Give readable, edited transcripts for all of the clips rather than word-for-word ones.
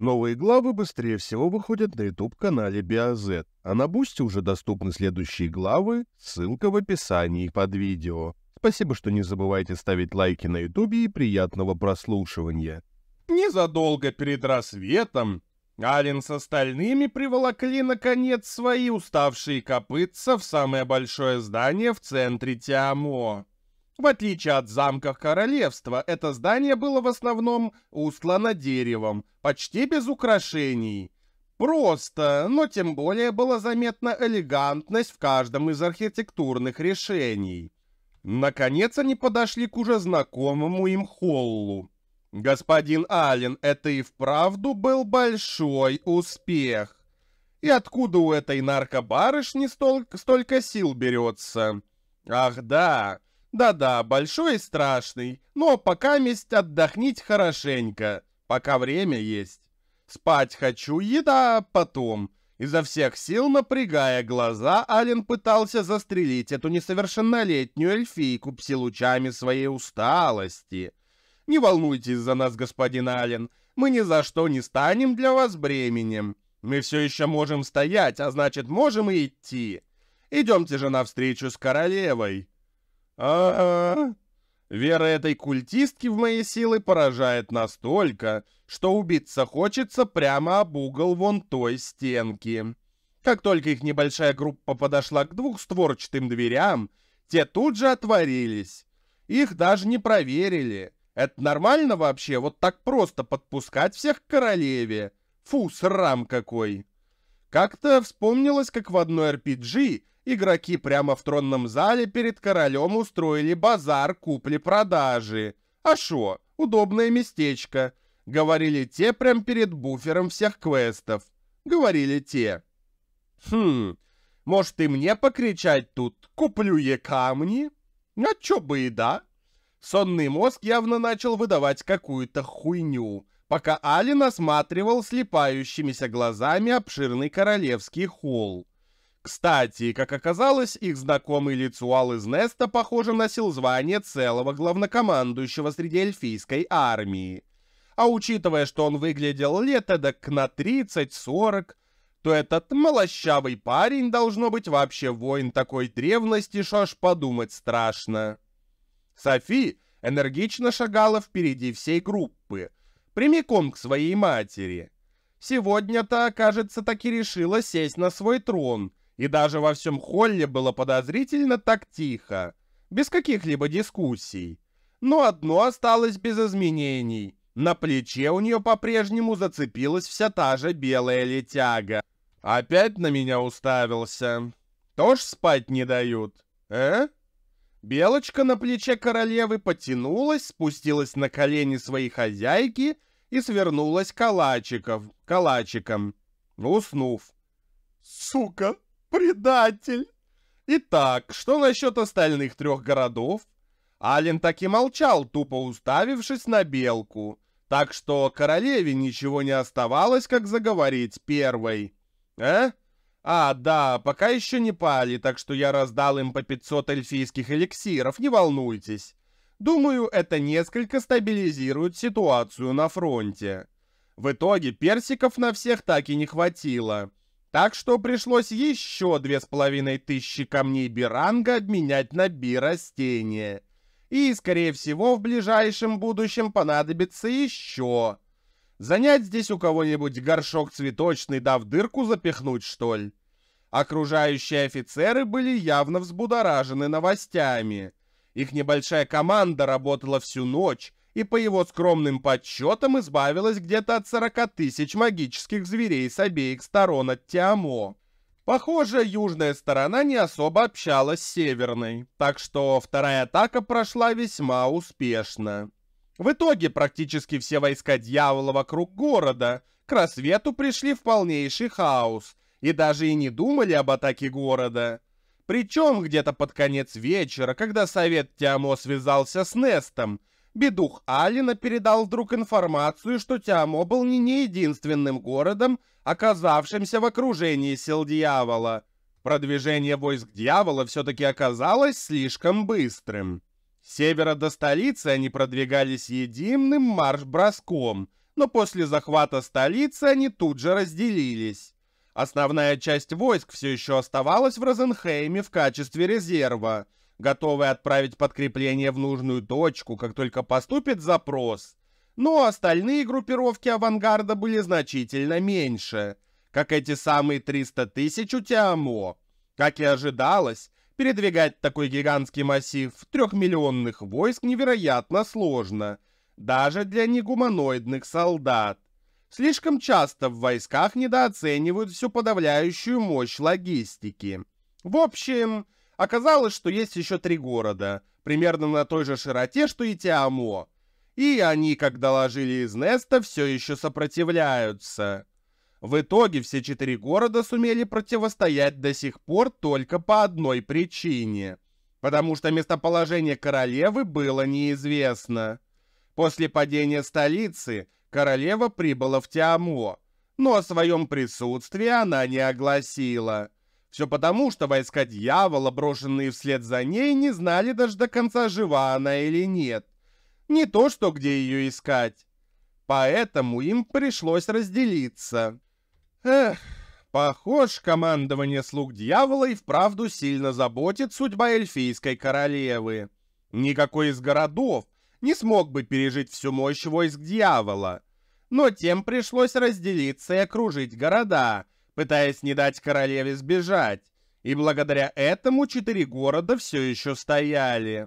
Новые главы быстрее всего выходят на YouTube-канале BioZ, а на Бусти уже доступны следующие главы, ссылка в описании под видео. Спасибо, что не забывайте ставить лайки на YouTube и приятного прослушивания. Незадолго перед рассветом Ален с остальными приволокли, наконец, свои уставшие копытца в самое большое здание в центре Тиамо. В отличие от замков королевства, это здание было в основном устлано деревом, почти без украшений. Просто, но тем более была заметна элегантность в каждом из архитектурных решений. Наконец они подошли к уже знакомому им холлу. Господин Ален, это и вправду был большой успех. И откуда у этой наркобарышни столько сил берется? Ах да, да-да, большой и страшный, но пока месть отдохните хорошенько, пока время есть. Спать хочу, еда потом. Изо всех сил напрягая глаза, Ален пытался застрелить эту несовершеннолетнюю эльфийку пси-лучами своей усталости. Не волнуйтесь за нас, господин Ален, мы ни за что не станем для вас бременем. Мы все еще можем стоять, а значит, можем и идти. Идемте же навстречу с королевой. Вера этой культистки в мои силы поражает настолько, что убиться хочется прямо об угол вон той стенки. Как только их небольшая группа подошла к двухстворчатым дверям, те тут же отворились. Их даже не проверили. Это нормально вообще, вот так просто подпускать всех к королеве? Фу, срам какой! Как-то вспомнилось, как в одной RPG игроки прямо в тронном зале перед королем устроили базар купли-продажи. А шо, удобное местечко. Говорили те прям перед буфером всех квестов. Говорили те. Может и мне покричать тут «Куплю я камни»? А чё бы и да. Сонный мозг явно начал выдавать какую-то хуйню, пока Ален осматривал слепающимися глазами обширный королевский холл. Кстати, как оказалось, их знакомый Лицуал из Неста, похоже, носил звание целого главнокомандующего среди эльфийской армии. А учитывая, что он выглядел лет эдак на 30-40, то этот молощавый парень должно быть вообще воин такой древности, что аж подумать страшно. Софи энергично шагала впереди всей группы, прямиком к своей матери. Сегодня-то, кажется, таки решила сесть на свой трон, и даже во всем холле было подозрительно так тихо, без каких-либо дискуссий. Но одно осталось без изменений. На плече у нее по-прежнему зацепилась вся та же белая летяга. Опять на меня уставился. Тоже спать не дают, Белочка на плече королевы потянулась, спустилась на колени своей хозяйки и свернулась калачиком, уснув. Сука, предатель! Итак, что насчет остальных 3 городов? Ален так и молчал, тупо уставившись на белку, так что королеве ничего не оставалось, как заговорить первой. Да, пока еще не пали, так что я раздал им по 500 эльфийских эликсиров, не волнуйтесь. Думаю, это несколько стабилизирует ситуацию на фронте. В итоге персиков на всех так и не хватило, так что пришлось еще 2500 камней биранга обменять на би-растения. И, скорее всего, в ближайшем будущем понадобится еще. Занять здесь у кого-нибудь горшок цветочный, да в дырку запихнуть, что ли? Окружающие офицеры были явно взбудоражены новостями. Их небольшая команда работала всю ночь и, по его скромным подсчетам, избавилась где-то от 40 000 магических зверей с обеих сторон от Тиамо. Похоже, южная сторона не особо общалась с северной, так что вторая атака прошла весьма успешно. В итоге практически все войска дьявола вокруг города к рассвету пришли в полнейший хаос и даже и не думали об атаке города. Причем где-то под конец вечера, когда совет Тиамо связался с Нестом, бедух Алина передал вдруг информацию, что Тиамо был не единственным городом, оказавшимся в окружении сил дьявола. Продвижение войск дьявола все-таки оказалось слишком быстрым. С севера до столицы они продвигались единым марш-броском, но после захвата столицы они тут же разделились. Основная часть войск все еще оставалась в Розенхейме в качестве резерва, готовая отправить подкрепление в нужную точку, как только поступит запрос. Но остальные группировки авангарда были значительно меньше, как эти самые 300 тысяч у Тиамо. Как и ожидалось, передвигать такой гигантский массив трехмиллионных войск невероятно сложно, даже для негуманоидных солдат. Слишком часто в войсках недооценивают всю подавляющую мощь логистики. В общем, оказалось, что есть еще 3 города, примерно на той же широте, что и Тиамо. И они, как доложили из Неста, все еще сопротивляются. В итоге все 4 города сумели противостоять до сих пор только по одной причине. Потому что местоположение королевы было неизвестно. После падения столицы королева прибыла в Тиамо, но о своем присутствии она не огласила. Все потому, что войска дьявола, брошенные вслед за ней, не знали даже до конца, жива она или нет. Не то, что где ее искать. Поэтому им пришлось разделиться. Эх, похож, командование слуг дьявола и вправду сильно заботит судьба эльфийской королевы. Никакой из городов не смог бы пережить всю мощь войск дьявола. Но тем пришлось разделиться и окружить города, пытаясь не дать королеве сбежать. И благодаря этому 4 города все еще стояли.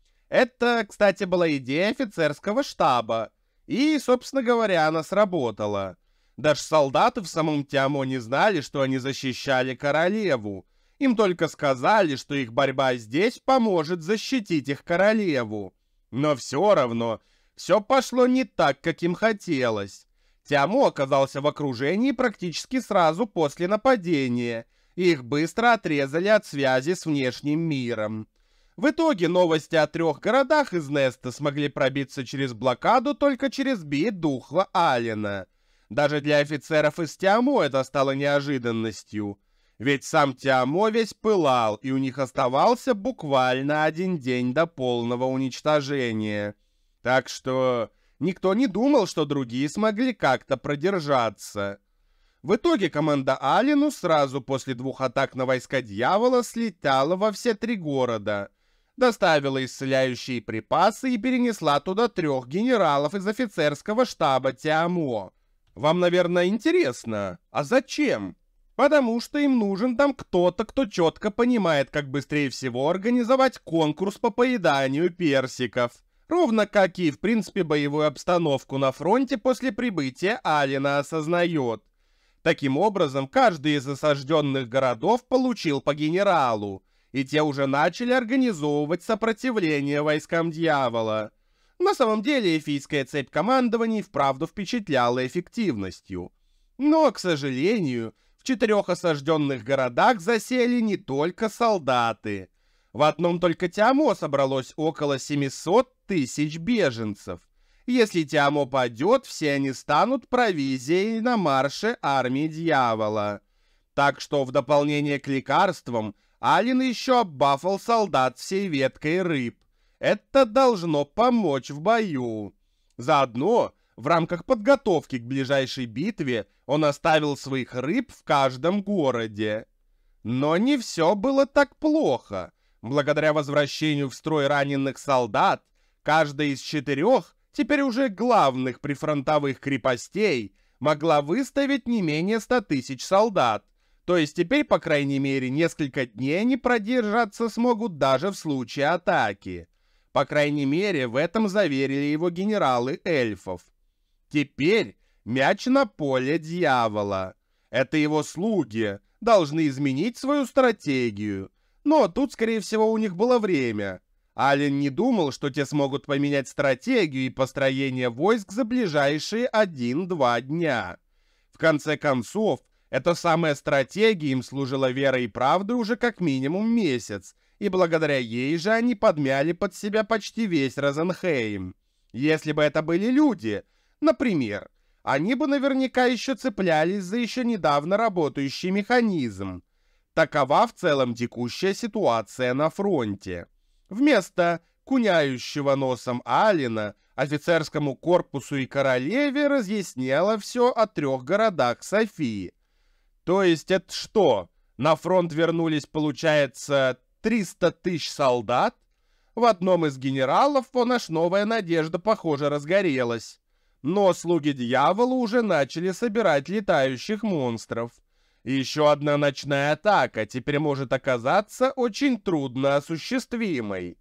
Это, кстати, была идея офицерского штаба. И, собственно говоря, она сработала. Даже солдаты в самом Тиамо не знали, что они защищали королеву. Им только сказали, что их борьба здесь поможет защитить их королеву. Но все равно, все пошло не так, как им хотелось. Тиамо оказался в окружении практически сразу после нападения, и их быстро отрезали от связи с внешним миром. В итоге новости о 3 городах из Неста смогли пробиться через блокаду только через Би-Духла Алина. Даже для офицеров из Тиамо это стало неожиданностью. Ведь сам Тиамо весь пылал, и у них оставался буквально 1 день до полного уничтожения. Так что никто не думал, что другие смогли как-то продержаться. В итоге команда Алину сразу после 2 атак на войска дьявола слетала во все 3 города, доставила исцеляющие припасы и перенесла туда 3 генералов из офицерского штаба Тиамо. Вам, наверное, интересно, а зачем? Потому что им нужен там кто-то, кто четко понимает, как быстрее всего организовать конкурс по поеданию персиков. Ровно как и, в принципе, боевую обстановку на фронте после прибытия Алина осознает. Таким образом, каждый из осажденных городов получил по генералу, и те уже начали организовывать сопротивление войскам дьявола. На самом деле, эфийская цепь командований вправду впечатляла эффективностью. Но, к сожалению, в 4 осажденных городах засели не только солдаты. В одном только Тиамо собралось около 700 тысяч беженцев. Если Тиамо падет, все они станут провизией на марше армии дьявола. Так что в дополнение к лекарствам Алин еще оббафал солдат всей веткой рыб. Это должно помочь в бою. Заодно, в рамках подготовки к ближайшей битве, он оставил своих рыб в каждом городе. Но не все было так плохо. Благодаря возвращению в строй раненых солдат, каждая из 4, теперь уже главных прифронтовых крепостей, могла выставить не менее 100 тысяч солдат. То есть теперь, по крайней мере, несколько дней они продержаться смогут даже в случае атаки. По крайней мере, в этом заверили его генералы эльфов. Теперь мяч на поле дьявола. Это его слуги должны изменить свою стратегию. Но тут, скорее всего, у них было время. Алин не думал, что те смогут поменять стратегию и построение войск за ближайшие 1-2 дня. В конце концов, эта самая стратегия им служила верой и правдой уже как минимум месяц, и благодаря ей же они подмяли под себя почти весь Розенхейм. Если бы это были люди, например, они бы наверняка еще цеплялись за еще недавно работающий механизм. Такова в целом текущая ситуация на фронте. Вместо куняющего носом Алина, офицерскому корпусу и королеве разъясняла все о 3 городах Софии. То есть это что? На фронт вернулись, получается, 300 тысяч солдат? В одном из генералов наш новая надежда, похоже, разгорелась. Но слуги дьявола уже начали собирать летающих монстров. И еще одна ночная атака теперь может оказаться очень трудно осуществимой.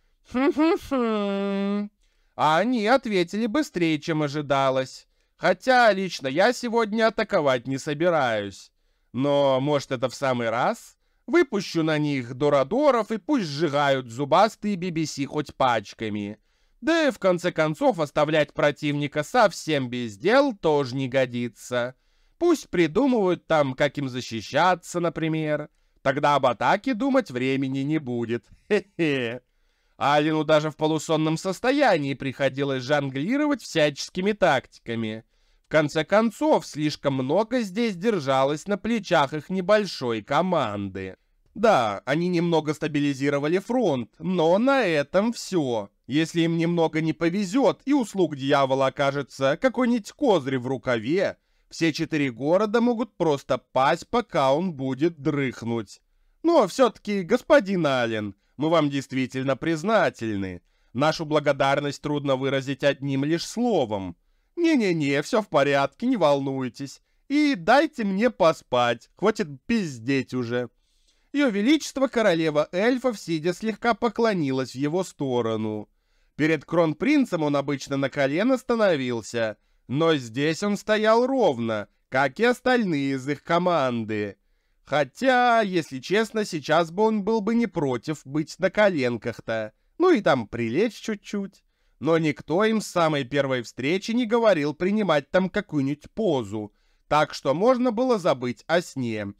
Хм-хм-хм. А они ответили быстрее, чем ожидалось. Хотя лично я сегодня атаковать не собираюсь. Но, может, это в самый раз? Выпущу на них дорадоров и пусть сжигают зубастые BBC хоть пачками. Да и в конце концов оставлять противника совсем без дел тоже не годится. Пусть придумывают там, как им защищаться, например. Тогда об атаке думать времени не будет. Хе-хе. Алину даже в полусонном состоянии приходилось жонглировать всяческими тактиками. В конце концов, слишком много здесь держалось на плечах их небольшой команды. Да, они немного стабилизировали фронт, но на этом все. Если им немного не повезет и у слуг дьявола окажется какой-нибудь козырь в рукаве, все 4 города могут просто пасть, пока он будет дрыхнуть. Но все-таки, господин Ален, мы вам действительно признательны. Нашу благодарность трудно выразить одним лишь словом. Не-не-не, все в порядке, не волнуйтесь. И дайте мне поспать, хватит пиздеть уже. Ее Величество королева эльфов, сидя, слегка поклонилась в его сторону. Перед кронпринцем он обычно на колено становился, но здесь он стоял ровно, как и остальные из их команды. Хотя, если честно, сейчас бы он был бы не против быть на коленках-то, ну и там прилечь чуть-чуть. Но никто им с самой первой встречи не говорил принимать там какую-нибудь позу, так что можно было забыть о сне.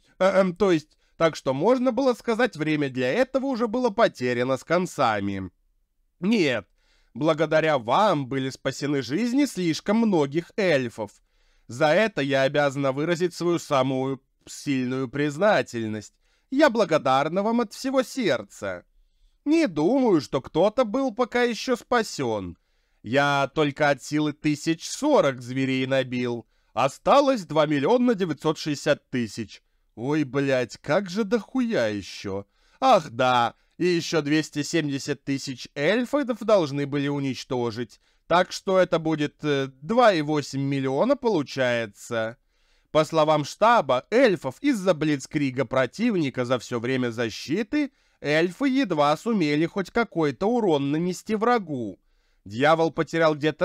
Так что можно было сказать, время для этого уже было потеряно с концами. Нет, благодаря вам были спасены жизни слишком многих эльфов. За это я обязана выразить свою самую сильную признательность. Я благодарна вам от всего сердца. Не думаю, что кто-то был пока еще спасен. Я только от силы 1040 зверей набил. Осталось 2 960 000. Ой, блядь, как же дохуя еще. Ах да, и еще 270 000 эльфов должны были уничтожить. Так что это будет 2,8 миллиона получается. По словам штаба, эльфов из-за блицкрига противника за все время защиты, эльфы едва сумели хоть какой-то урон нанести врагу. Дьявол потерял где-то,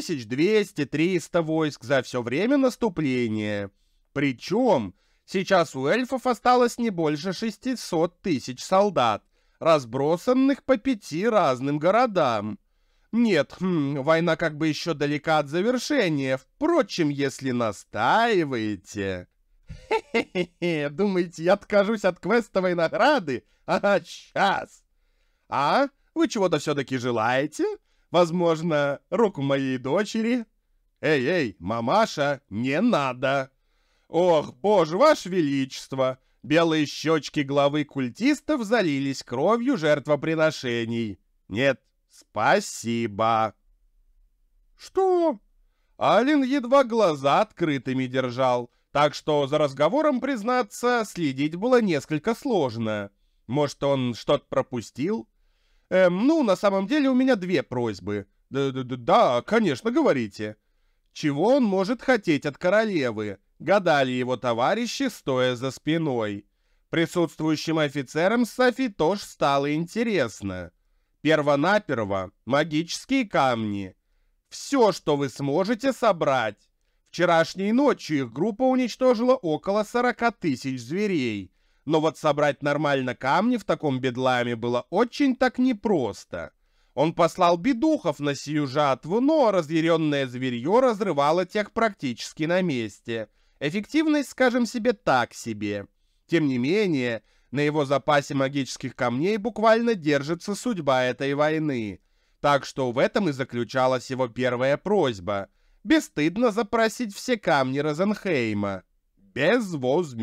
1200-300 войск за все время наступления. Причем сейчас у эльфов осталось не больше 600 000 солдат, разбросанных по 5 разным городам. Нет, война как бы еще далека от завершения. Впрочем, если настаиваете... Хе-хе-хе, думаете, я откажусь от квестовой награды? Ага, сейчас. А? Вы чего-то все-таки желаете? Возможно, руку моей дочери? Эй, мамаша, не надо. Ох, боже, ваше величество. Белые щечки главы культистов залились кровью жертвоприношений. Нет, спасибо. Что? Ален едва глаза открытыми держал, так что за разговором, признаться, следить было несколько сложно. Может, он что-то пропустил? На самом деле у меня 2 просьбы. Да, конечно, говорите. Чего он может хотеть от королевы? Гадали его товарищи, стоя за спиной. Присутствующим офицерам Софи тоже стало интересно. Первонаперво магические камни. Все, что вы сможете собрать. Вчерашней ночью их группа уничтожила около 40 000 зверей. Но вот собрать нормально камни в таком бедламе было очень так непросто. Он послал бедухов на сию жатву, но разъяренное зверье разрывало тех практически на месте. Эффективность, скажем себе, так себе. Тем не менее, на его запасе магических камней буквально держится судьба этой войны. Так что в этом и заключалась его первая просьба — бесстыдно запросить все камни Розенхейма.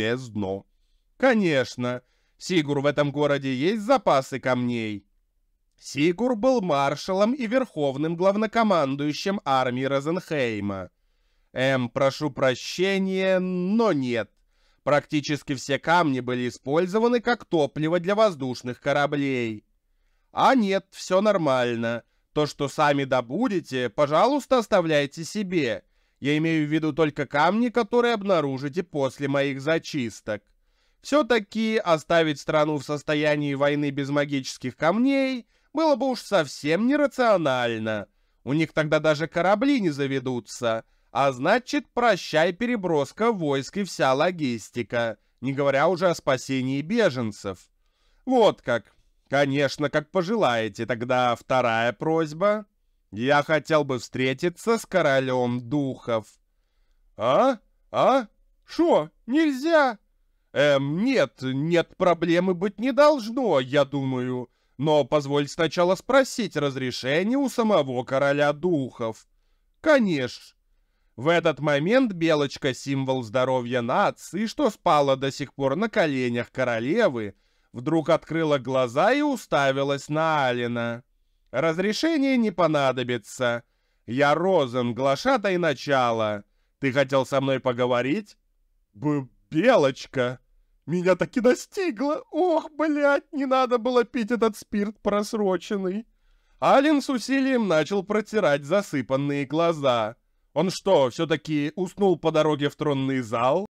Безвозмездно. Конечно, Сигур, в этом городе есть запасы камней? Сигур был маршалом и верховным главнокомандующим армии Розенхейма. Прошу прощения, но нет. Практически все камни были использованы как топливо для воздушных кораблей. А нет, все нормально. То, что сами добудете, пожалуйста, оставляйте себе. Я имею в виду только камни, которые обнаружите после моих зачисток. Все-таки оставить страну в состоянии войны без магических камней было бы уж совсем нерационально. У них тогда даже корабли не заведутся. А значит, прощай переброска войск и вся логистика, не говоря уже о спасении беженцев. Вот как. Конечно, как пожелаете. Тогда вторая просьба. Я хотел бы встретиться с королем духов. А? Шо? Нельзя? Нет, проблемы быть не должно, я думаю. Но позволь сначала спросить разрешение у самого короля духов. Конечно. В этот момент Белочка, символ здоровья нации, что спала до сих пор на коленях королевы, вдруг открыла глаза и уставилась на Алина. «Разрешение не понадобится. Я Розен, глашатай начала. Ты хотел со мной поговорить?» «Белочка, меня таки достигла. Ох, блядь, не надо было пить этот спирт просроченный». Алин с усилием начал протирать засыпанные глаза. Он что, все-таки уснул по дороге в тронный зал?